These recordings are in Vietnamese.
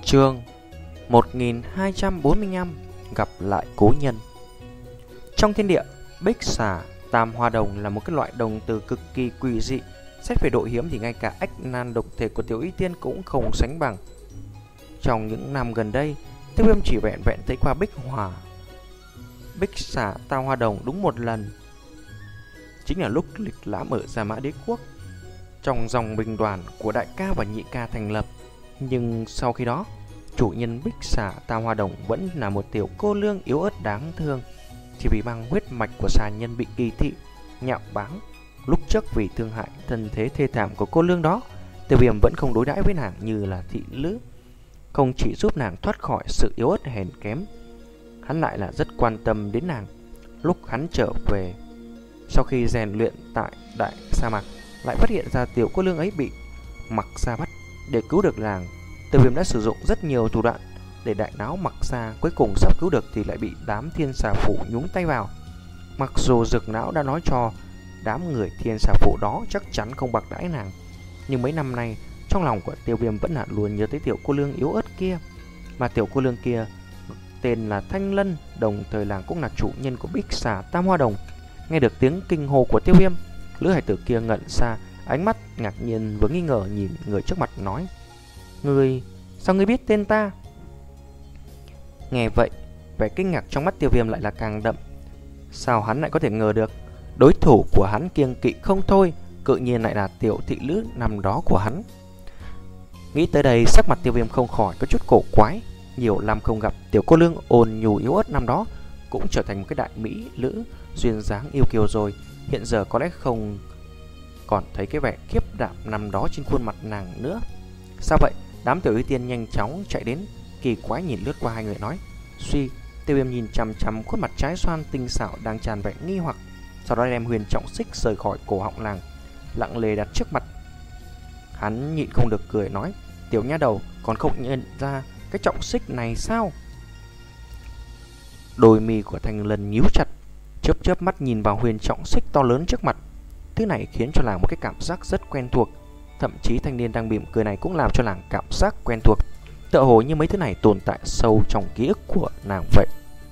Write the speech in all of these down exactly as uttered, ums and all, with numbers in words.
Chương một nghìn hai trăm bốn mươi lăm gặp lại cố nhân. Trong thiên địa, bích xà tam hoa đồng là một cái loại đồng từ cực kỳ quỷ dị. Xét về độ hiếm thì ngay cả ách nan độc thể của Tiểu Y Tiên cũng không sánh bằng. Trong những năm gần đây, Tiêu Viêm chỉ vẹn vẹn thấy qua bích hỏa bích xà tam hoa đồng đúng một lần, chính là lúc lịch lãm ở Gia Mã Đế Quốc, trong dòng binh đoàn của đại ca và nhị ca thành lập. Nhưng sau khi đó, chủ nhân bích xà tam hoa đồng vẫn là một tiểu cô lương yếu ớt đáng thương. Chỉ vì bằng huyết mạch của xà nhân bị kỳ thị, nhạo báng. Lúc trước vì thương hại thân thế thê thảm của cô lương đó, Tiêu Viêm vẫn không đối đãi với nàng như là thị nữ, không chỉ giúp nàng thoát khỏi sự yếu ớt hèn kém, hắn lại là rất quan tâm đến nàng. Lúc hắn trở về sau khi rèn luyện tại đại sa mạc, lại phát hiện ra tiểu cô lương ấy bị Mặc Gia bắt. Để cứu được nàng, Tiêu Viêm đã sử dụng rất nhiều thủ đoạn để đại náo Mặc Gia. Cuối cùng sắp cứu được thì lại bị đám thiên xà phủ nhúng tay vào. Mặc dù Dực Não đã nói cho đám người thiên xà phủ đó chắc chắn không bạc đãi nàng, nhưng mấy năm nay trong lòng của Tiêu Viêm vẫn là luôn nhớ tới tiểu cô lương yếu ớt kia. Mà tiểu cô lương kia tên là Thanh Lân, đồng thời nàng cũng là chủ nhân của bích xà tam hoa đồng. Nghe được tiếng kinh hô của Tiêu Viêm, lữ hải tử kia ngẩn ra, ánh mắt ngạc nhiên và nghi ngờ nhìn người trước mặt nói: "Ngươi, sao ngươi biết tên ta?" Nghe vậy, vẻ kinh ngạc trong mắt Tiêu Viêm lại là càng đậm. Sao hắn lại có thể ngờ được đối thủ của hắn kiêng kỵ không thôi, cự nhiên lại là tiểu thị nữ năm đó của hắn. Nghĩ tới đây, sắc mặt Tiêu Viêm không khỏi có chút cổ quái. Nhiều năm không gặp, tiểu cô lương ôn nhu yếu ớt năm đó cũng trở thành một cái đại mỹ nữ duyên dáng yêu kiều rồi. Hiện giờ có lẽ không còn thấy cái vẻ khiếp đảm năm đó trên khuôn mặt nàng nữa. Sao vậy? Đám tiểu y tiên nhanh chóng chạy đến, kỳ quái nhìn lướt qua hai người nói: "Suy." Tiêu Viêm nhìn chằm chằm khuôn mặt trái xoan tinh xảo đang tràn vẻ nghi hoặc, sau đó đem huyền trọng xích rời khỏi cổ họng nàng, lặng lề đặt trước mặt. Hắn nhịn không được cười nói: "Tiểu nha đầu, còn không nhận ra cái trọng xích này sao?" Đôi mi của Thanh Lân nhíu chặt, chớp chớp mắt nhìn vào huyền trọng xích to lớn trước mặt. Thứ này khiến cho nàng một cái cảm giác rất quen thuộc. Thậm chí thanh niên đang mỉm cười này cũng làm cho nàng cảm giác quen thuộc, tựa hồ như mấy thứ này tồn tại sâu trong ký ức của nàng vậy.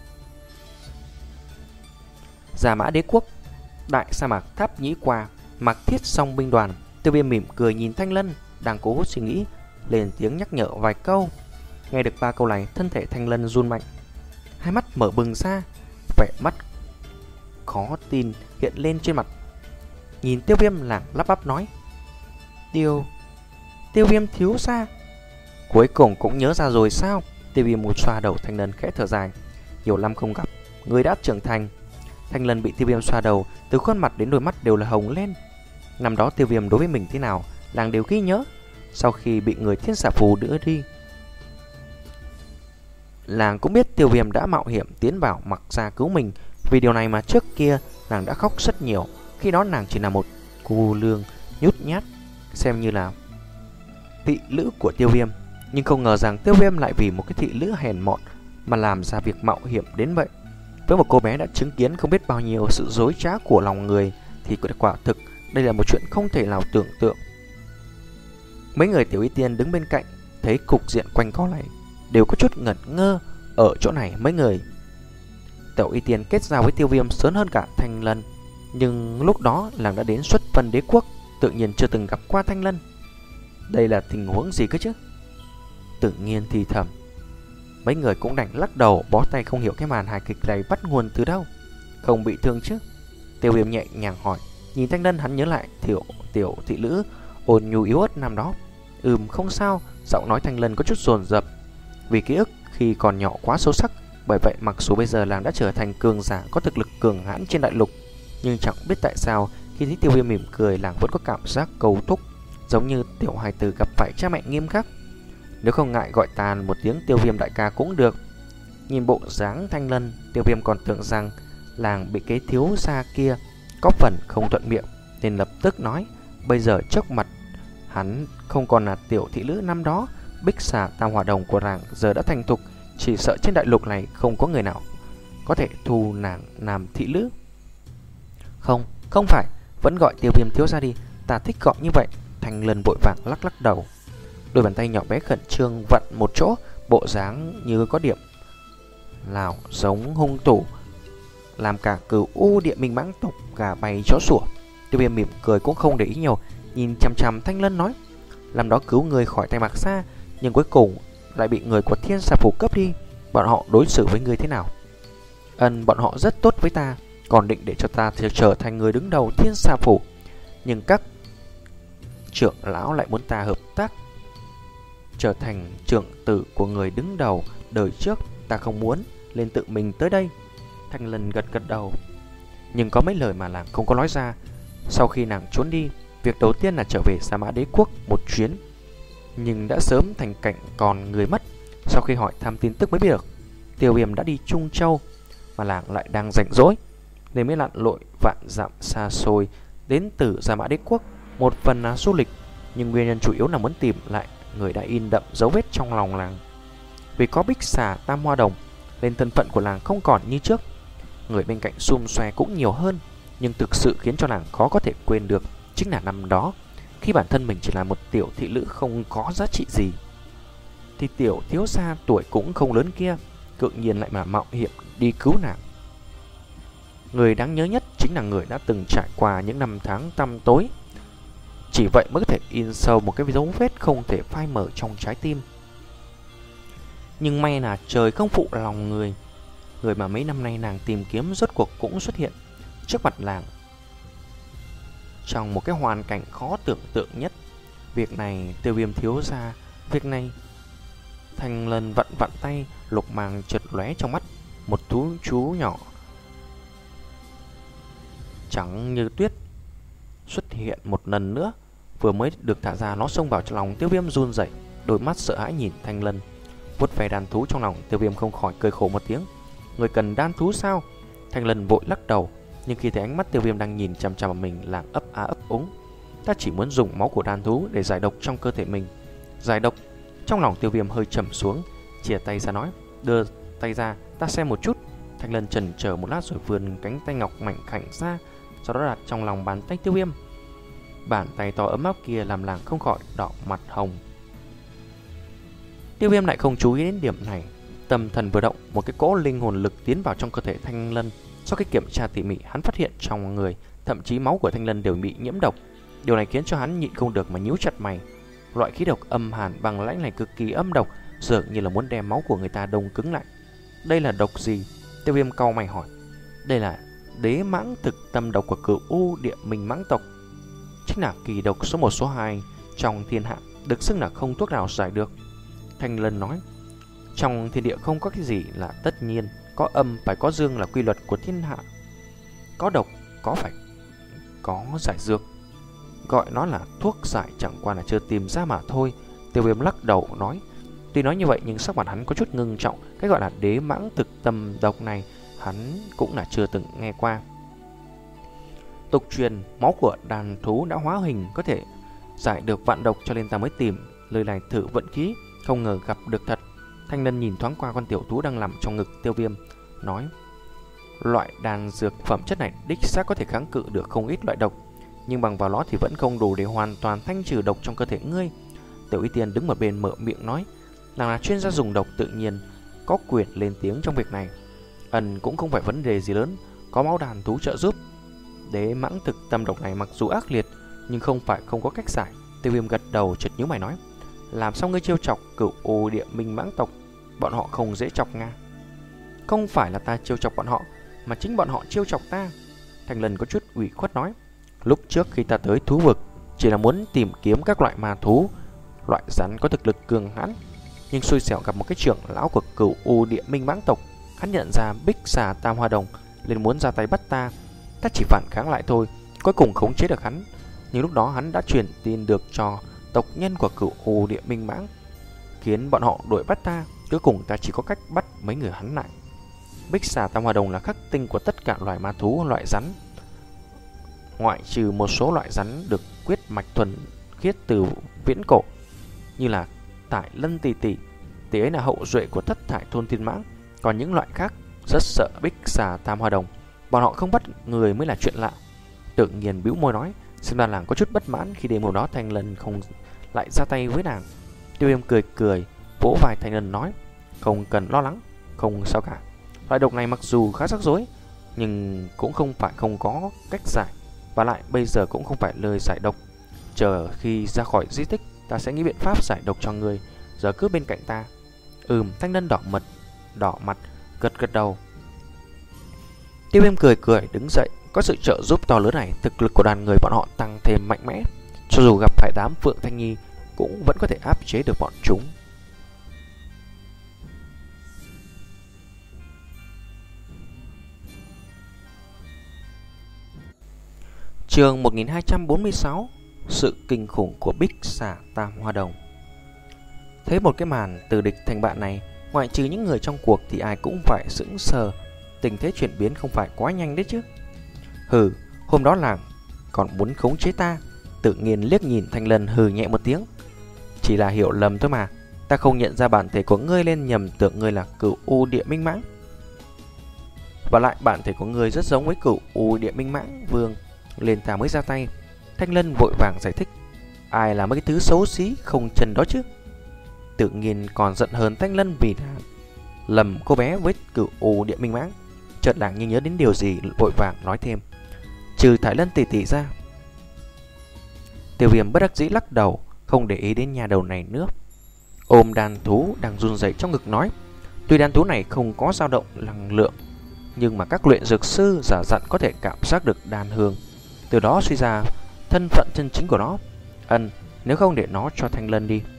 Gia Mã Đế Quốc, đại sa mạc Tháp Nhĩ Qua, Mạc Thiết Song binh đoàn. Tiêu Viêm mỉm cười nhìn Thanh Lân đang cố suy nghĩ, lên tiếng nhắc nhở vài câu. Nghe được ba câu này, thân thể Thanh Lân run mạnh, hai mắt mở bừng ra, vẻ mắt khó tin hiện lên trên mặt. Nhìn Tiêu Viêm lảng lắp bắp nói: Tiêu Tiêu Viêm thiếu gia, cuối cùng cũng nhớ ra rồi sao? Tiêu Viêm một xoa đầu Thanh Lân khẽ thở dài: "Nhiều năm không gặp, người đã trưởng thành." Thanh Lân bị Tiêu Viêm xoa đầu, từ khuôn mặt đến đôi mắt đều là hồng lên. Năm đó Tiêu Viêm đối với mình thế nào, nàng đều ghi nhớ. Sau khi bị người thiên xà phù đưa đi, nàng cũng biết Tiêu Viêm đã mạo hiểm tiến vào Mặc Gia cứu mình. Vì điều này mà trước kia nàng đã khóc rất nhiều. Khi đó nàng chỉ là một cô lương nhút nhát, xem như là thị nữ của Tiêu Viêm. Nhưng không ngờ rằng Tiêu Viêm lại vì một cái thị nữ hèn mọn mà làm ra việc mạo hiểm đến vậy. Với một cô bé đã chứng kiến không biết bao nhiêu sự dối trá của lòng người thì quả thực đây là một chuyện không thể nào tưởng tượng. Mấy người tiểu y tiên đứng bên cạnh thấy cục diện quanh co này đều có chút ngẩn ngơ. Ở chỗ này mấy người tiểu y tiên kết giao với Tiêu Viêm sớm hơn cả Thanh Lân, nhưng lúc đó nàng đã đến xuất vân đế quốc, tự nhiên chưa từng gặp qua Thanh Lân. Đây là tình huống gì cơ chứ? Tự nhiên thì thầm, mấy người cũng đành lắc đầu, bó tay không hiểu cái màn hài kịch này bắt nguồn từ đâu. Không bị thương chứ? Tiêu Viêm nhẹ nhàng hỏi. Nhìn Thanh Lân, hắn nhớ lại tiểu tiểu thị nữ ôn nhu yếu ớt năm đó. Ừm, không sao. Giọng nói Thanh Lân có chút dồn dập, vì ký ức khi còn nhỏ quá sâu sắc. Bởi vậy mặc dù bây giờ nàng đã trở thành cường giả có thực lực cường hãn trên đại lục, nhưng chẳng biết tại sao khi thấy Tiêu Viêm mỉm cười, nàng vẫn có cảm giác cầu thúc, giống như tiểu hài tử gặp phải cha mẹ nghiêm khắc. Nếu không ngại gọi tàn một tiếng Tiêu Viêm đại ca cũng được. Nhìn bộ dáng Thanh Lân, Tiêu Viêm còn tưởng rằng làng bị cái thiếu gia kia có phần không thuận miệng, nên lập tức nói: bây giờ trước mặt hắn không còn là tiểu thị nữ năm đó. Bích xà tam hỏa đồng của nàng giờ đã thành thục, chỉ sợ trên đại lục này không có người nào có thể thu nàng làm thị nữ. Không, không phải, vẫn gọi Tiêu Viêm thiếu gia đi, ta thích gọi như vậy. Thanh Lân vội vàng lắc lắc đầu. Đôi bàn tay nhỏ bé khẩn trương vặn một chỗ, bộ dáng như có điểm nào giống hung thủ, làm cả Cửu U Địa Minh Mãng tộc gà bay chó sủa. Tiêu Viêm mỉm cười cũng không để ý nhiều, nhìn chằm chằm Thanh Lân nói: làm đó cứu người khỏi tay Mạc Sa, nhưng cuối cùng lại bị người của Thiên Xà Phủ cướp đi. Bọn họ đối xử với người thế nào? Ân, bọn họ rất tốt với ta, còn định để cho ta trở thành người đứng đầu Thiên Xà Phủ, nhưng các trưởng lão lại muốn ta hợp tác trở thành trưởng tử của người đứng đầu đời trước. Ta không muốn, nên tự mình tới đây. Thanh Lân gật gật đầu, nhưng có mấy lời mà nàng không có nói ra. Sau khi nàng trốn đi, việc đầu tiên là trở về Sa Mã Đế Quốc một chuyến, nhưng đã sớm thành cảnh còn người mất. Sau khi hỏi thăm tin tức mới biết được Tiêu Viêm đã đi Trung Châu, mà nàng lại đang rảnh rỗi nên mới lặn lội vạn dặm xa xôi đến từ Sa Mã Đế Quốc. Một phần là du lịch, nhưng nguyên nhân chủ yếu là muốn tìm lại người đã in đậm dấu vết trong lòng nàng. Vì có Bích Xà Tam Hoa Đồng nên thân phận của nàng không còn như trước. Người bên cạnh xum xoe cũng nhiều hơn, nhưng thực sự khiến cho nàng khó có thể quên được chính là năm đó, khi bản thân mình chỉ là một tiểu thị nữ không có giá trị gì, thì tiểu thiếu gia tuổi cũng không lớn kia tự nhiên lại mà mạo hiểm đi cứu nàng. Người đáng nhớ nhất chính là người đã từng trải qua những năm tháng tăm tối, chỉ vậy mới có thể in sâu một cái dấu vết không thể phai mờ trong trái tim. Nhưng may là trời không phụ lòng người, người mà mấy năm nay nàng tìm kiếm rốt cuộc cũng xuất hiện trước mặt nàng trong một cái hoàn cảnh khó tưởng tượng nhất. Việc này Tiêu Viêm thiếu gia, việc này. Thanh Lân vặn vặn tay, lục màng chợt lóe trong mắt. Một thú chú nhỏ trắng như tuyết xuất hiện một lần nữa. Vừa mới được thả ra, nó xông vào trong lòng Tiêu Viêm run rẩy, đôi mắt sợ hãi nhìn Thanh Lân. Vuốt ve đàn thú trong lòng, Tiêu Viêm không khỏi cười khổ một tiếng. Người cần đan thú sao? Thanh Lân vội lắc đầu, nhưng khi thấy ánh mắt Tiêu Viêm đang nhìn chằm chằm vào mình, làng ấp á ấp úng. Ta chỉ muốn dùng máu của đan thú để giải độc trong cơ thể mình. Giải độc? Trong lòng Tiêu Viêm hơi trầm xuống, chìa tay ra nói: đưa tay ra, ta xem một chút. Thanh Lân chần chờ một lát rồi vươn cánh tay ngọc mảnh khảnh ra, sau đó đặt trong lòng bàn tay Tiêu Viêm. Bàn tay to ấm áp kia làm làng không khỏi đỏ mặt hồng. Tiêu Viêm lại không chú ý đến điểm này, tâm thần vừa động, một cái cỗ linh hồn lực tiến vào trong cơ thể Thanh Lân. Sau khi kiểm tra tỉ mỉ, hắn phát hiện trong người, thậm chí máu của Thanh Lân đều bị nhiễm độc. Điều này khiến cho hắn nhịn không được mà nhíu chặt mày. Loại khí độc âm hàn bằng lãnh này cực kỳ âm độc, dường như là muốn đem máu của người ta đông cứng lại. Đây là độc gì? Tiêu Viêm cau mày hỏi. Đây là đế mãng thực tâm độc của Cửu U Địa Minh Mãng tộc, chính là kỳ độc số một số hai trong thiên hạ, được xưng là không thuốc nào giải được. Thanh Lân nói: trong thiên địa không có cái gì là tất nhiên, có âm phải có dương là quy luật của thiên hạ. Có độc có phải có giải dược, gọi nó là thuốc giải chẳng qua là chưa tìm ra mà thôi. Tiêu Viêm lắc đầu nói. Tuy nói như vậy nhưng sắc mặt hắn có chút ngưng trọng. Cái gọi là đế mãng thực tâm độc này hắn cũng là chưa từng nghe qua. Tục truyền máu của đàn thú đã hóa hình có thể giải được vạn độc, cho nên ta mới tìm lời này thử vận khí, không ngờ gặp được thật. Thanh Lân nhìn thoáng qua con tiểu thú đang nằm trong ngực Tiêu Viêm, nói: loại đan dược phẩm chất này đích xác có thể kháng cự được không ít loại độc, nhưng bằng vào nó thì vẫn không đủ để hoàn toàn thanh trừ độc trong cơ thể ngươi. Tiểu Y Tiên đứng một bên mở miệng nói, nàng là chuyên gia dùng độc, tự nhiên có quyền lên tiếng trong việc này. Ẩn cũng không phải vấn đề gì lớn, có máu đàn thú trợ giúp. Đế mãng thực tâm độc này mặc dù ác liệt nhưng không phải không có cách giải. Tiêu Viêm gật đầu chợt nhíu mày nói: làm sao ngươi trêu chọc Cửu U Địa Minh Mãng tộc? Bọn họ không dễ chọc nga. Không phải là ta trêu chọc bọn họ, mà chính bọn họ trêu chọc ta. Thanh Lân có chút ủy khuất nói: lúc trước khi ta tới thú vực chỉ là muốn tìm kiếm các loại ma thú, loại rắn có thực lực cường hãn, nhưng xui xẻo gặp một cái trưởng lão của Cửu U Địa Minh Mãng tộc. Hắn nhận ra Bích Xà Tam Hoa Đồng nên muốn ra tay bắt ta. Ta chỉ phản kháng lại thôi, cuối cùng khống chế được hắn. Nhưng lúc đó hắn đã truyền tin được cho tộc nhân của Cửu U Địa Minh Mãng, khiến bọn họ đuổi bắt ta. Cuối cùng ta chỉ có cách bắt mấy người hắn lại. Bích Xà Tam Hoa Đồng là khắc tinh của tất cả loài ma thú, loại rắn, ngoại trừ một số loại rắn được quyết mạch thuần khiết từ viễn cổ, như là Tải Lân Tỷ Tỷ. Tỷ ấy là hậu duệ của Thất Thải Thôn Thiên Mãng. Còn những loại khác rất sợ Bích Xà Tam Hoa Đồng, bọn họ không bắt người mới là chuyện lạ. Tự nhiên bĩu môi nói, xem ra làng có chút bất mãn khi đêm hôm đó Thanh Lân không lại ra tay với nàng. Tiêu Viêm cười cười, vỗ vai Thanh Lân nói, không cần lo lắng, không sao cả. Loại độc này mặc dù khá rắc rối, nhưng cũng không phải không có cách giải. Và lại bây giờ cũng không phải lời giải độc. Chờ khi ra khỏi di tích, ta sẽ nghĩ biện pháp giải độc cho người. Giờ cứ bên cạnh ta. Ừm, Thanh Lân đỏ mật, đỏ mặt, gật gật đầu. Tiêu Viêm cười cười đứng dậy. Có sự trợ giúp to lớn này, thực lực của đoàn người bọn họ tăng thêm mạnh mẽ. Cho dù gặp phải đám Phượng Thanh Nhi, cũng vẫn có thể áp chế được bọn chúng. Chương một nghìn hai trăm bốn mươi sáu. Sự kinh khủng của Bích Xà Tam Hoa Đồng. Thấy một cái màn từ địch thành bạn này, ngoại trừ những người trong cuộc thì ai cũng phải sững sờ. Tình thế chuyển biến không phải quá nhanh đấy chứ. Hừ, hôm đó làng còn muốn khống chế ta. Tự nhiên liếc nhìn Thanh Lân hừ nhẹ một tiếng. Chỉ là hiểu lầm thôi mà. Ta không nhận ra bản thể của ngươi lên nhầm tưởng ngươi là Cửu U Địa Minh Mãng. Và lại bản thể của ngươi rất giống với Cửu U Địa Minh Mãng Vương, lên ta mới ra tay. Thanh Lân vội vàng giải thích. Ai là mấy cái thứ xấu xí không chân đó chứ. Tự nhiên còn giận hơn Thanh Lân vì là lầm cô bé với Cửu U Địa Minh Mãng. Chợt làng như nhớ đến điều gì, vội vàng nói thêm, trừ Thái Lân tỷ tỷ ra. Tiêu Viêm bất đắc dĩ lắc đầu, không để ý đến nhà đầu này nữa. Ôm đàn thú đang run rẩy trong ngực nói, tuy đàn thú này không có dao động năng lượng, nhưng mà các luyện dược sư giả dặn có thể cảm giác được đàn hương, từ đó suy ra thân phận chân chính của nó. Ân, nếu không để nó cho Thanh Lân đi.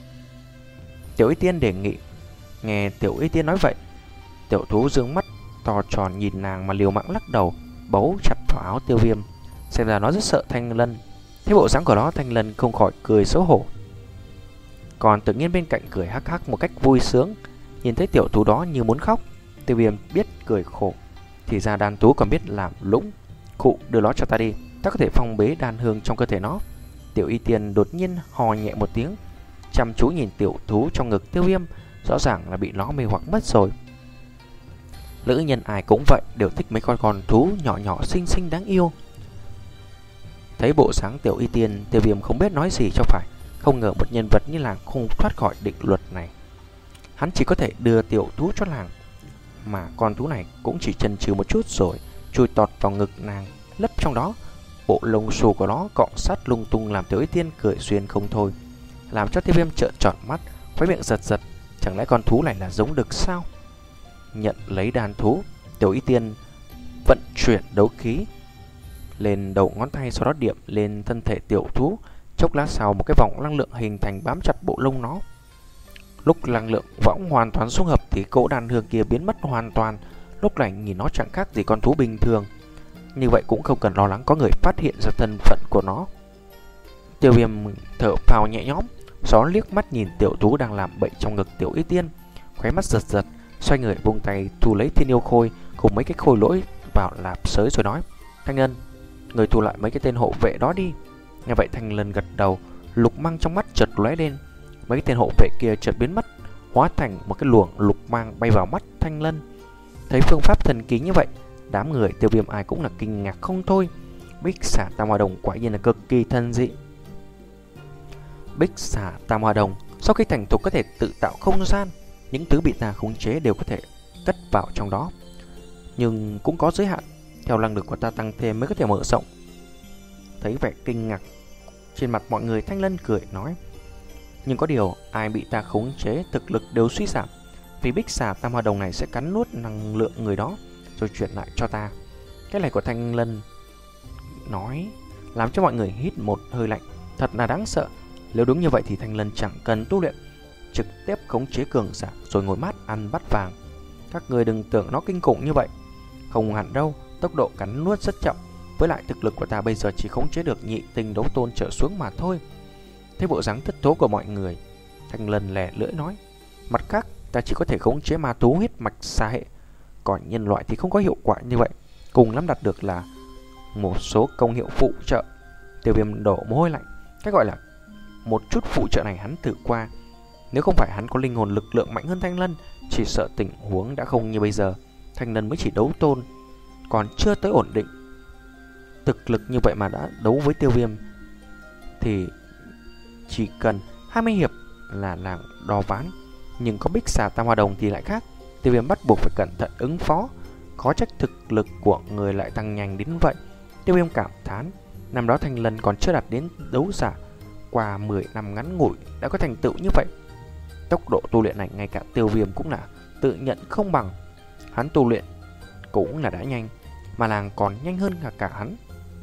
Tiểu Y Tiên đề nghị. Nghe Tiểu Y Tiên nói vậy, tiểu thú dương mắt to tròn nhìn nàng mà liều mạng lắc đầu, bấu chặt vào áo Tiêu Viêm. Xem ra nó rất sợ Thanh Lân. Thấy bộ dáng của nó, Thanh Lân không khỏi cười xấu hổ, còn tự nhiên bên cạnh cười hắc hắc một cách vui sướng. Nhìn thấy tiểu thú đó như muốn khóc, Tiêu Viêm biết cười khổ. Thì ra đàn thú còn biết làm lũng. Khụ, đưa nó cho ta đi, ta có thể phong bế đàn hương trong cơ thể nó. Tiểu Y Tiên đột nhiên hò nhẹ một tiếng, chăm chú nhìn tiểu thú trong ngực Tiêu Viêm, rõ ràng là bị nó mê hoặc mất rồi. Nữ nhân ai cũng vậy, đều thích mấy con con thú nhỏ nhỏ xinh xinh đáng yêu. Thấy bộ sáng Tiểu Y Tiên, Tiêu Viêm không biết nói gì cho phải. Không ngờ một nhân vật như làng không thoát khỏi định luật này. Hắn chỉ có thể đưa tiểu thú cho làng, mà con thú này cũng chỉ chần chừ một chút rồi chui tọt vào ngực nàng, lấp trong đó. Bộ lông xù của nó cọ sát lung tung làm Tiểu Y Tiên cười xuyên không thôi, làm cho Tiêu Viêm trợn tròn mắt, khóe miệng giật giật. Chẳng lẽ con thú này là giống đực sao? Nhận lấy đàn thú, Tiểu Y Tiên vận chuyển đấu khí lên đầu ngón tay, sau đó điểm lên thân thể tiểu thú. Chốc lát sau, một cái vòng năng lượng hình thành bám chặt bộ lông nó. Lúc năng lượng võng hoàn toàn xung hợp thì cỗ đàn hương kia biến mất hoàn toàn. Lúc này nhìn nó chẳng khác gì con thú bình thường. Như vậy cũng không cần lo lắng có người phát hiện ra thân phận của nó. Tiêu Viêm thở phào nhẹ nhõm, gió liếc mắt nhìn tiểu thú đang làm bậy trong ngực Tiểu Y Tiên, khóe mắt giật giật, xoay người vung tay thu lấy thiên yêu khôi cùng mấy cái khôi lỗi vào lạp sới rồi nói, Thanh Lân, người thu lại mấy cái tên hộ vệ đó đi. Nghe vậy Thanh Lân gật đầu, lục mang trong mắt chợt lóe lên, mấy cái tên hộ vệ kia chợt biến mất, hóa thành một cái luồng lục mang bay vào mắt Thanh Lân. Thấy phương pháp thần kỳ như vậy, đám người Tiêu Viêm ai cũng là kinh ngạc không thôi. Bích Xà Tam Hoa Đồng quả nhiên là cực kỳ thần dị. Bích Xà Tam Hoa Đồng sau khi thành thục có thể tự tạo không gian, những thứ bị ta khống chế đều có thể cất vào trong đó, nhưng cũng có giới hạn, theo năng lực của ta tăng thêm mới có thể mở rộng. Thấy vẻ kinh ngạc trên mặt mọi người, Thanh Lân cười nói, nhưng có điều ai bị ta khống chế thực lực đều suy giảm, vì Bích Xà Tam Hoa Đồng này sẽ cắn nuốt năng lượng người đó rồi chuyển lại cho ta. Cái này của Thanh Lân nói làm cho mọi người hít một hơi lạnh, thật là đáng sợ. Nếu đúng như vậy thì Thanh Lân chẳng cần tu luyện, trực tiếp khống chế cường giả rồi ngồi mát ăn bát vàng. Các người đừng tưởng nó kinh khủng như vậy, không hẳn đâu, tốc độ cắn nuốt rất chậm. Với lại thực lực của ta bây giờ chỉ khống chế được nhị tinh đấu tôn trở xuống mà thôi. Thấy bộ dáng thất thố của mọi người, Thanh Lân lẻ lưỡi nói, mặt khác ta chỉ có thể khống chế ma thú huyết mạch xa hệ, còn nhân loại thì không có hiệu quả như vậy, cùng lắm đạt được là một số công hiệu phụ trợ. Tiêu Viêm đổ mồ hôi lạnh, cái gọi là một chút phụ trợ này hắn thử qua, nếu không phải hắn có linh hồn lực lượng mạnh hơn Thanh Lân, chỉ sợ tình huống đã không như bây giờ. Thanh Lân mới chỉ đấu tôn, còn chưa tới ổn định. Thực lực như vậy mà đã đấu với Tiêu Viêm thì chỉ cần hai mươi hiệp là làng Đò Ván, nhưng có Bích Xà Tam Hoa Đồng thì lại khác. Tiêu Viêm bắt buộc phải cẩn thận ứng phó. Khó trách thực lực của người lại tăng nhanh đến vậy. Tiêu Viêm cảm thán, năm đó Thanh Lân còn chưa đạt đến đấu giả, qua mười năm ngắn ngủi đã có thành tựu như vậy. Tốc độ tu luyện này ngay cả Tiêu Viêm cũng là tự nhận không bằng. Hắn tu luyện cũng là đã nhanh, mà làng còn nhanh hơn cả cả hắn.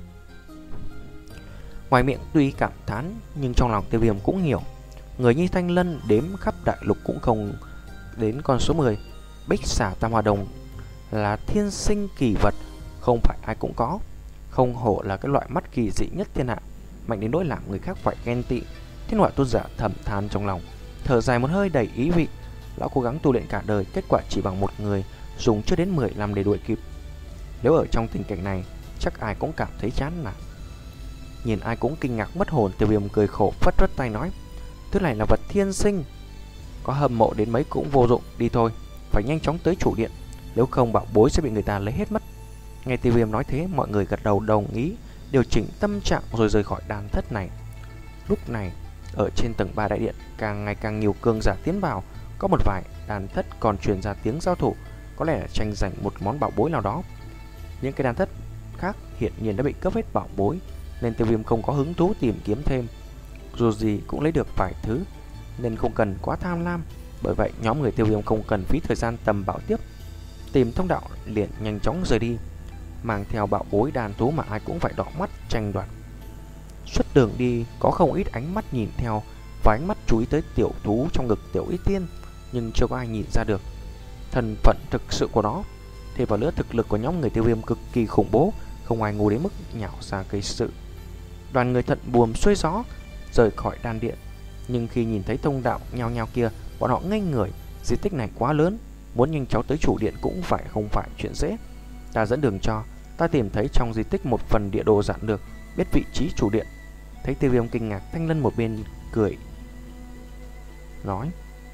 Ngoài miệng tuy cảm thán, nhưng trong lòng Tiêu Viêm cũng hiểu, người như Thanh Lân đếm khắp đại lục cũng không đến con số mười. Bích Xà Tam Hoa Đồng là thiên sinh kỳ vật, không phải ai cũng có. Không hổ là cái loại mắt kỳ dị nhất thiên hạ, mạnh đến nỗi làm người khác phải ghen tị. Thiên Họa Tôn giả thầm than trong lòng, thở dài một hơi đầy ý vị. Lão cố gắng tu luyện cả đời, kết quả chỉ bằng một người dùng chưa đến mười năm để đuổi kịp. Nếu ở trong tình cảnh này, chắc ai cũng cảm thấy chán nản. Nhìn ai cũng kinh ngạc mất hồn, Tiêu Viêm cười khổ phất phất tay nói, thứ này là vật thiên sinh, có hâm mộ đến mấy cũng vô dụng. Đi thôi, phải nhanh chóng tới chủ điện, nếu không bảo bối sẽ bị người ta lấy hết mất. Nghe Tiêu Viêm nói thế, mọi người gật đầu đồng ý, điều chỉnh tâm trạng rồi rời khỏi đàn thất này. Lúc này, ở trên tầng ba đại điện, càng ngày càng nhiều cường giả tiến vào. Có một vài đàn thất còn truyền ra tiếng giao thủ, có lẽ là tranh giành một món bảo bối nào đó. Những cái đàn thất khác hiện nhiên đã bị cướp hết bảo bối, nên Tiêu Viêm không có hứng thú tìm kiếm thêm. Dù gì cũng lấy được vài thứ, nên không cần quá tham lam. Bởi vậy nhóm người Tiêu Viêm không cần phí thời gian tầm bảo tiếp, tìm thông đạo liền nhanh chóng rời đi, mang theo bảo bối đàn thú mà ai cũng phải đỏ mắt tranh đoạt. Suốt đường đi có không ít ánh mắt nhìn theo, và ánh mắt chú ý tới tiểu thú trong ngực Tiểu Y Tiên, nhưng chưa có ai nhìn ra được thân phận thực sự của nó. Thêm vào nữa, thực lực của nhóm người Tiêu Viêm cực kỳ khủng bố, không ai ngu đến mức nhảo ra gây sự. Đoàn người thận buồm xuôi gió rời khỏi đan điện, nhưng khi nhìn thấy thông đạo nhao nhao kia, bọn họ ngây người. Di tích này quá lớn, muốn nhanh chóng tới chủ điện cũng phải không phải chuyện dễ. Ta dẫn đường cho. Ta tìm thấy trong di tích một phần địa đồ dặn được, biết vị trí chủ điện. Thấy Tiêu Viêm kinh ngạc, Thanh Lân một bên cười nói.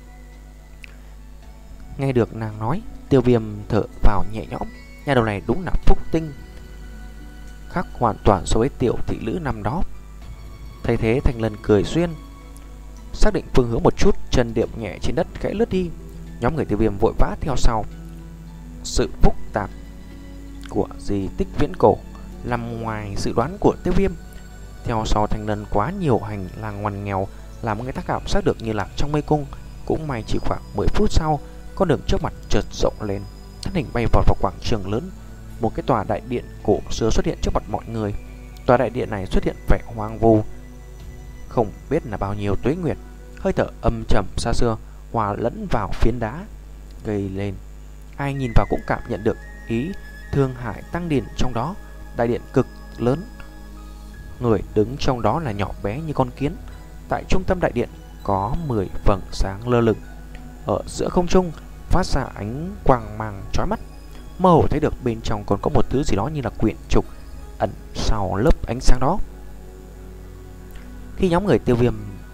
Nghe được nàng nói, Tiêu Viêm thở vào nhẹ nhõm. Nhà đầu này đúng là phúc tinh, khác hoàn toàn so với tiểu thị nữ năm đó. Thay thế, Thanh Lân cười xuyên, xác định phương hướng một chút, chân điệp nhẹ trên đất khẽ lướt đi. Nhóm người Tiêu Viêm vội vã theo sau. Sự phức tạp của di tích viễn cổ nằm ngoài dự đoán của Tiêu Viêm. Theo sau Thanh Lân quá nhiều hành lang ngoằn nghèo, làm người ta cảm giác được như lạc trong mê cung. Cũng may chỉ khoảng mười phút sau, con đường trước mặt chợt rộng lên, thân hình bay vọt vào quảng trường lớn. Một cái tòa đại điện cổ xưa xuất hiện trước mặt mọi người. Tòa đại điện này xuất hiện vẻ hoang vu, không biết là bao nhiêu tuế nguyệt, hơi thở âm trầm xa xưa hòa lẫn vào phiến đá gây lên. Ai nhìn vào cũng cảm nhận được ý thương hại tăng điển trong đó. Đại điện cực lớn, người đứng trong đó là nhỏ bé như con kiến. Tại trung tâm đại điện có mười vầng sáng lơ lửng ở giữa không trung, phát ra ánh quang mang chói mắt. Mơ hồ thấy được bên trong còn có một thứ gì đó như là quyển trục ẩn sau lớp ánh sáng đó. Khi nhóm người Tiêu Viêm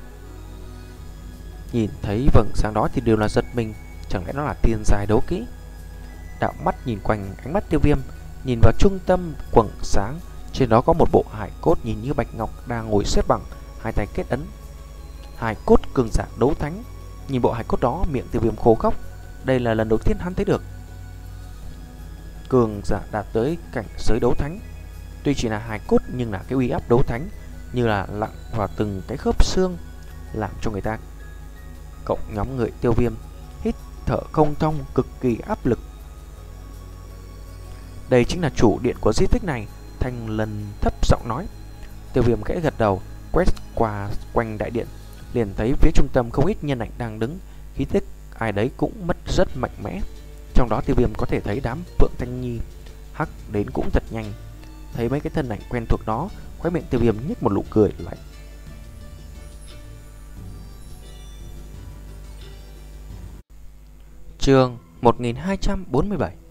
nhìn thấy vầng sáng đó thì đều là giật mình. Chẳng lẽ nó là tiên giai đấu kỹ? Đạo mắt nhìn quanh, ánh mắt Tiêu Viêm nhìn vào trung tâm quầng sáng. Trên đó có một bộ hài cốt nhìn như bạch ngọc đang ngồi xếp bằng, hai tay kết ấn. Hài cốt cường giả đấu thánh. Nhìn bộ hài cốt đó, miệng Tiêu Viêm khô khóc. Đây là lần đầu tiên hắn thấy được cường giả đạt tới cảnh giới đấu thánh. Tuy chỉ là hài cốt nhưng là cái uy áp đấu thánh như là lặng vào từng cái khớp xương, làm cho người ta cộng nhóm người Tiêu Viêm hít thở không thông, cực kỳ áp lực. Đây chính là chủ điện của di tích này, Thanh Lân thấp giọng nói. Tiêu Viêm khẽ gật đầu, quét qua quanh đại điện, liền thấy phía trung tâm không ít nhân ảnh đang đứng, khí tức ai đấy cũng mất rất mạnh mẽ. Trong đó Tiêu Viêm có thể thấy đám Phượng Thanh Nhi hắc đến cũng thật nhanh. Thấy mấy cái thân ảnh quen thuộc đó, khóe miệng Tiêu Viêm nhếch một nụ cười lạnh. Chương một nghìn hai trăm bốn mươi bảy.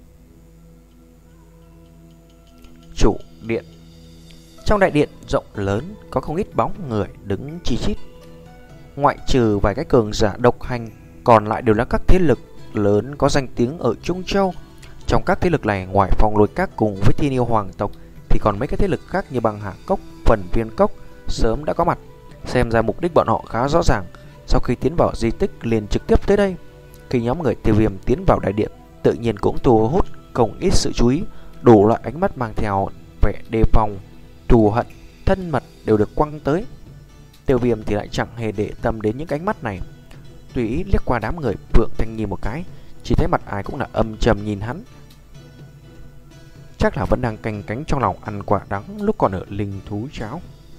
Chủ điện. Trong đại điện rộng lớn có không ít bóng người đứng chi chít. Ngoại trừ vài cái cường giả độc hành, còn lại đều là các thế lực lớn có danh tiếng ở Trung Châu. Trong các thế lực này, ngoài Phong Lôi Các cùng với Thiên Yêu Hoàng tộc thì còn mấy cái thế lực khác như Băng Hà Cốc, Phần Viên Cốc sớm đã có mặt. Xem ra mục đích bọn họ khá rõ ràng, sau khi tiến vào di tích liền trực tiếp tới đây. Khi nhóm người Tiêu Viêm tiến vào đại điện, tự nhiên cũng thu hút không ít sự chú ý. Đủ loại ánh mắt mang theo vẻ đề phòng, thù hận, thân mật đều được quăng tới. Tiêu Viêm thì lại chẳng hề để tâm đến những ánh mắt này, tùy ý liếc qua đám người Phượng Thanh Nhi một cái, chỉ thấy mặt ai cũng là âm trầm nhìn hắn. Chắc là vẫn đang canh cánh trong lòng ăn quả đắng lúc còn ở linh thú cháo.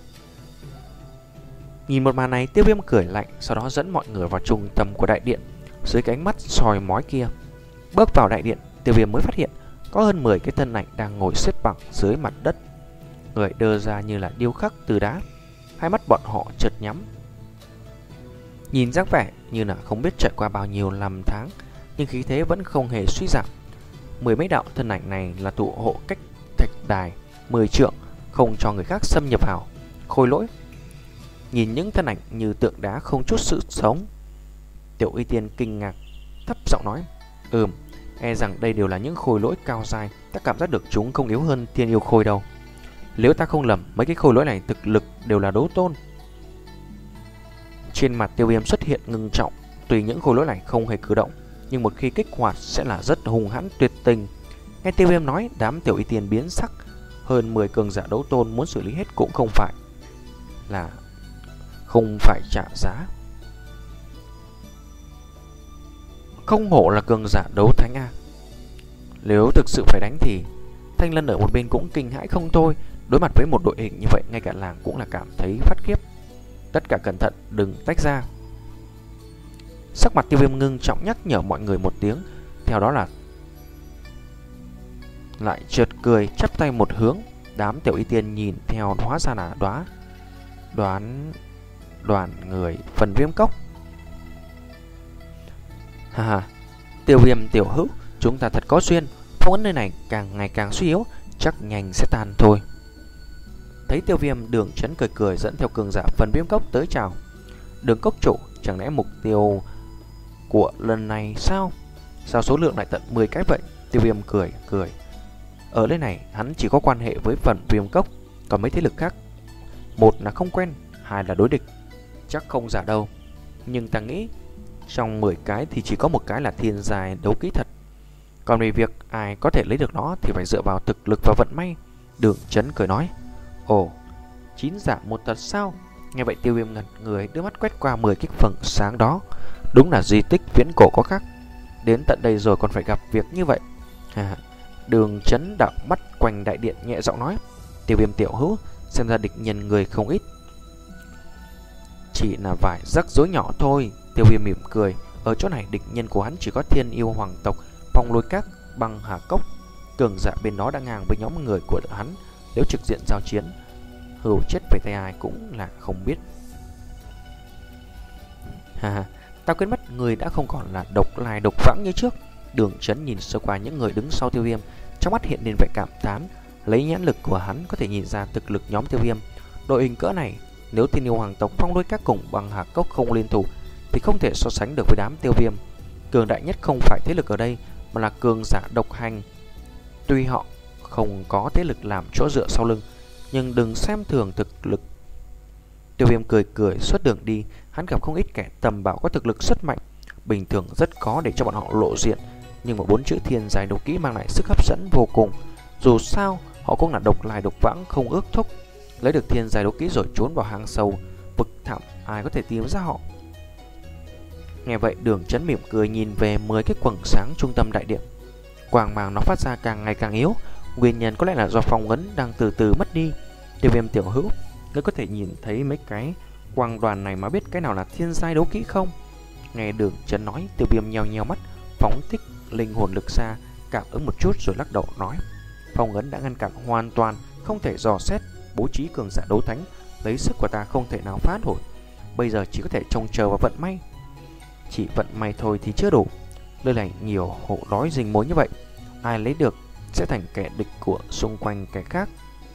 Nhìn một màn này, Tiêu Viêm cười lạnh, sau đó dẫn mọi người vào trung tâm của đại điện. Dưới cái ánh mắt soi mói kia, bước vào đại điện, Tiêu Viêm mới phát hiện có hơn mười cái thân ảnh đang ngồi xếp bằng dưới mặt đất. Người đơ ra như là điêu khắc từ đá, hai mắt bọn họ chợt nhắm. Nhìn dáng vẻ như là không biết trải qua bao nhiêu năm tháng, nhưng khí thế vẫn không hề suy giảm. Mười mấy đạo thân ảnh này là tụ hộ cách thạch đài mười trượng, không cho người khác xâm nhập vào. Khôi lỗi nhìn những thân ảnh như tượng đá không chút sự sống. Tiểu Y Tiên kinh ngạc, thấp giọng nói: Ừm, e rằng đây đều là những khôi lỗi cao dài. Ta cảm giác được chúng không yếu hơn thiên yêu khôi đâu. Nếu ta không lầm, mấy cái khôi lỗi này thực lực đều là đấu tôn. Trên mặt Tiêu Viêm xuất hiện ngưng trọng. Tuy những khôi lỗi này không hề cử động, nhưng một khi kích hoạt sẽ là rất hung hãn tuyệt tình. Nghe Tiêu Viêm nói, đám Tiểu Y Tiên biến sắc. Hơn mười cường giả đấu tôn muốn xử lý hết cũng không phải là không phải trả giá. Không hổ là cường giả đấu thánh a. Nếu thực sự phải đánh thì Thanh Lân ở một bên cũng kinh hãi không thôi. Đối mặt với một đội hình như vậy, ngay cả làng cũng là cảm thấy phát khiếp. Tất cả cẩn thận, đừng tách ra. Sắc mặt Tiêu Viêm ngưng trọng nhắc nhở mọi người một tiếng, theo đó là lại chợt cười, chắp tay một hướng. Đám Tiểu Y Tiên nhìn theo, hóa ra là đoá đoán đoàn người phần Viêm Cốc. Ha ha, Tiêu Viêm tiểu hữu, chúng ta thật có duyên. Phong ấn nơi này càng ngày càng suy yếu, chắc nhanh sẽ tan thôi. Thấy Tiêu Viêm, Đường Chấn cười cười dẫn theo cường giả phần Viêm Cốc tới chào. Đường Cốc chủ, chẳng lẽ mục tiêu của lần này sao? Sao số lượng lại tận mười cái vậy? Tiêu Viêm cười cười. Ở nơi này hắn chỉ có quan hệ với phần Viêm Cốc, còn mấy thế lực khác, một là không quen, hai là đối địch, chắc không giả đâu. Nhưng ta nghĩ trong mười cái thì chỉ có một cái là thiên giai đấu kỹ thật. Còn về việc ai có thể lấy được nó thì phải dựa vào thực lực và vận may. Đường Chấn cười nói: Ồ, chín giả một thật sao? Nghe vậy Tiêu Viêm ngẩn người, đưa mắt quét qua mười cái phần sáng đó. Đúng là di tích viễn cổ có khác. Đến tận đây rồi còn phải gặp việc như vậy. À, Đường Chấn đạo mắt quanh đại điện nhẹ giọng nói: Tiêu Viêm tiểu hữu, xem ra địch nhân người không ít, chỉ là vài rắc rối nhỏ thôi. Tiêu Viêm mỉm cười. Ở chỗ này địch nhân của hắn chỉ có thiên yêu hoàng tộc, phong lôi các, băng hà cốc. Cường giả bên đó đang ngang với nhóm người của hắn. Nếu trực diện giao chiến, hưu chết về tay ai cũng là không biết. Ha, ta quên mất người đã không còn là độc lai độc vãng như trước. Đường Chấn nhìn sơ qua những người đứng sau Tiêu Viêm, trong mắt hiện lên vẻ cảm thán. Lấy nhãn lực của hắn có thể nhìn ra thực lực nhóm Tiêu Viêm. Đội hình cỡ này, nếu thiên yêu hoàng tộc, phong lôi các cùng băng hà cốc không liên thủ thì không thể so sánh được với đám Tiêu Viêm. Cường đại nhất không phải thế lực ở đây, mà là cường giả độc hành. Tuy họ không có thế lực làm chỗ dựa sau lưng, nhưng đừng xem thường thực lực. Tiêu Viêm cười cười suốt đường đi. Hắn gặp không ít kẻ tầm bảo có thực lực rất mạnh, bình thường rất khó để cho bọn họ lộ diện. Nhưng mà bốn chữ thiên giai đấu kỹ mang lại sức hấp dẫn vô cùng. Dù sao họ cũng là độc lai độc vãng không ước thúc. Lấy được thiên giai đấu kỹ rồi trốn vào hang sâu vực thẳm, ai có thể tìm ra họ. Nghe vậy Đường Chấn mỉm cười nhìn về mười cái quầng sáng trung tâm đại điện. Quang mang nó phát ra càng ngày càng yếu, nguyên nhân có lẽ là do phong ấn đang từ từ mất đi. Tiêu Viêm tiểu hữu, ngươi có thể nhìn thấy mấy cái quang đoàn này mà biết cái nào là thiên giai đấu kỹ không? Nghe Đường Chấn nói, Tiêu Viêm nheo nheo mắt, phóng thích linh hồn lực xa, cảm ứng một chút rồi lắc đầu nói: phong ấn đã ngăn cản hoàn toàn, không thể dò xét. Bố trí cường giả đấu thánh, lấy sức của ta không thể nào phá nổi. Bây giờ chỉ có thể trông chờ vào vận may. Chỉ vận may thôi thì chưa đủ. Nơi này nhiều hộ đói rình mối như vậy, ai lấy được sẽ thành kẻ địch của xung quanh kẻ khác.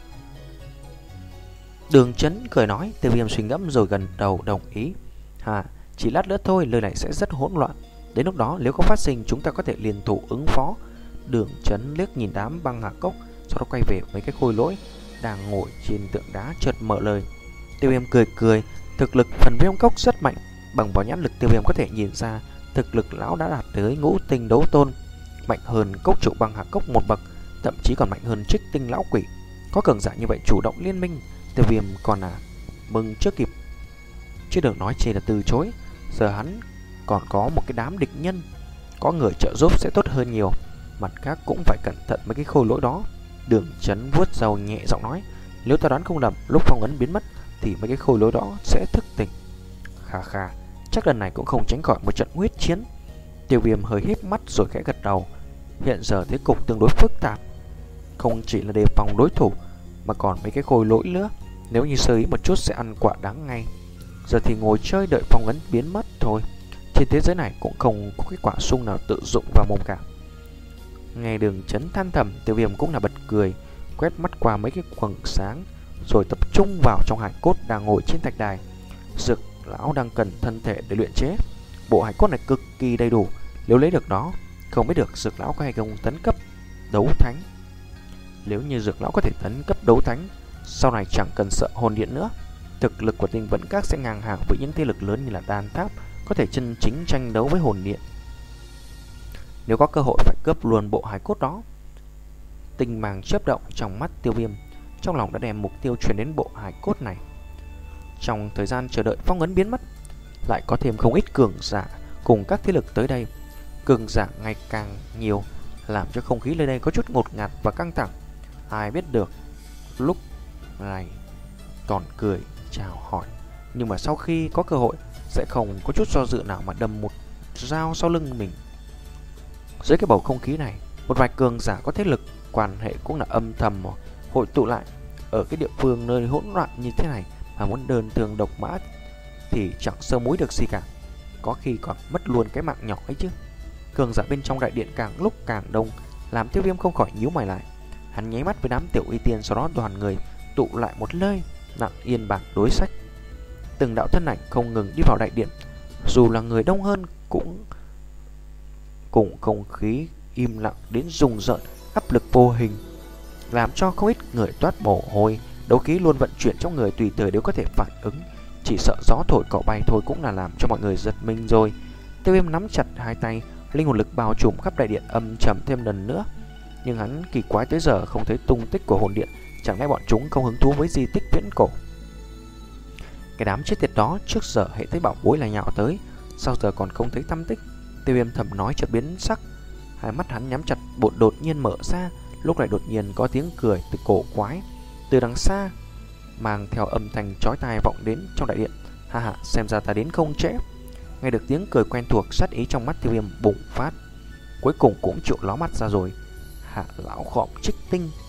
Đường Chấn cười nói. Tiêu Viêm suy ngẫm rồi gần đầu đồng ý. Hà, chỉ lát nữa thôi, nơi này sẽ rất hỗn loạn. Đến lúc đó nếu có phát sinh, chúng ta có thể liên thủ ứng phó. Đường Chấn liếc nhìn đám băng hà cốc, sau đó quay về mấy cái khôi lỗi đang ngồi trên tượng đá, chợt mở lời. Tiêu Viêm cười cười, thực lực phần Viêm Cốc rất mạnh, Bằng vào nhãn lực, Tiêu Viêm có thể nhìn ra thực lực lão đã đạt tới ngũ tinh đấu tôn, mạnh hơn cốc trụ băng hà cốc một bậc, thậm chí còn mạnh hơn trích tinh lão quỷ. Có cường giả như vậy chủ động liên minh, Tiêu Viêm còn là mừng chưa kịp, chứ đừng nói chỉ là từ chối. Giờ hắn còn có một cái đám địch nhân, có người trợ giúp sẽ tốt hơn nhiều. Mặt khác cũng phải cẩn thận mấy cái khôi lỗi đó. Đường Chấn vuốt râu nhẹ giọng nói, nếu ta đoán không lầm, lúc phong ấn biến mất thì mấy cái khôi lỗi đó sẽ thức tỉnh. Khà khà, chắc lần này cũng không tránh khỏi một trận huyết chiến. Tiêu Viêm hơi híp mắt rồi khẽ gật đầu. Hiện giờ thế cục tương đối phức tạp, không chỉ là đề phòng đối thủ mà còn mấy cái khôi lỗi nữa. Nếu như sơ ý một chút sẽ ăn quả đắng ngay. Giờ thì ngồi chơi đợi phong ấn biến mất thôi. Trên thế giới này cũng không có cái quả sung nào tự dụng vào mồm cả. Nghe Đường Chấn than thầm, Tiêu Viêm cũng là bật cười, quét mắt qua mấy cái quầng sáng rồi tập trung vào trong hải cốt đang ngồi trên thạch đài. Dược lão đang cần thân thể để luyện chế. Bộ hải cốt này cực kỳ đầy đủ, nếu lấy được đó, không biết được Dược lão có hay không tấn cấp đấu thánh. Nếu như Dược lão có thể tấn cấp đấu thánh, sau này chẳng cần sợ hồn điện nữa. Thực lực của Tinh Vẫn Các sẽ ngang hàng với những thế lực lớn như là Đan Tháp, có thể chân chính tranh đấu với hồn điện. Nếu có cơ hội phải cướp luôn bộ hải cốt đó. Tinh mang chớp động trong mắt Tiêu Viêm, trong lòng đã đem mục tiêu chuyển đến bộ hải cốt này. Trong thời gian chờ đợi phong ấn biến mất, lại có thêm không ít cường giả cùng các thế lực tới đây. Cường giả ngày càng nhiều, làm cho không khí nơi đây có chút ngột ngạt và căng thẳng. Ai biết được lúc này còn cười chào hỏi, nhưng mà sau khi có cơ hội sẽ không có chút do dự nào mà đâm một dao sau lưng mình. Dưới cái bầu không khí này, một vài cường giả có thế lực quan hệ cũng là âm thầm hội tụ lại. Ở cái địa phương nơi hỗn loạn như thế này mà muốn đơn thương độc mã thì chẳng sơ múi được gì cả, có khi còn mất luôn cái mạng nhỏ ấy chứ. Cường giả bên trong đại điện càng lúc càng đông, làm Tiêu Viêm không khỏi nhíu mày lại. Hắn nháy mắt với đám tiểu uy tiên, sau đó đoàn người tụ lại một nơi, nặng yên bảng đối sách. Từng đạo thân ảnh không ngừng đi vào đại điện, dù là người đông hơn cũng cùng không khí im lặng đến rùng rợn, áp lực vô hình làm cho không ít người toát mồ hôi. Đấu khí luôn vận chuyển trong người, tùy thời đều có thể phản ứng, chỉ sợ gió thổi cỏ bay thôi cũng là làm cho mọi người giật mình rồi. Tiêu Viêm nắm chặt hai tay, linh hồn lực bao trùm khắp đại điện âm trầm thêm lần nữa. Nhưng hắn kỳ quái tới giờ không thấy tung tích của hồn điện, chẳng lẽ bọn chúng không hứng thú với di tích viễn cổ? Cái đám chết tiệt đó trước giờ hệ thấy bảo bối là nhạo tới, sao giờ còn không thấy tăm tích? Tiêu Viêm thầm nói chợt biến sắc, hai mắt hắn nhắm chặt, bụng đột nhiên mở ra. Lúc này đột nhiên có tiếng cười từ cổ quái từ đằng xa, mang theo âm thanh chói tai vọng đến trong đại điện. Ha ha, xem ra ta đến không trễ. Nghe được tiếng cười quen thuộc, sát ý trong mắt Tiêu Viêm bùng phát, cuối cùng cũng chịu ló mắt ra rồi. Hạ lão khọm trích tinh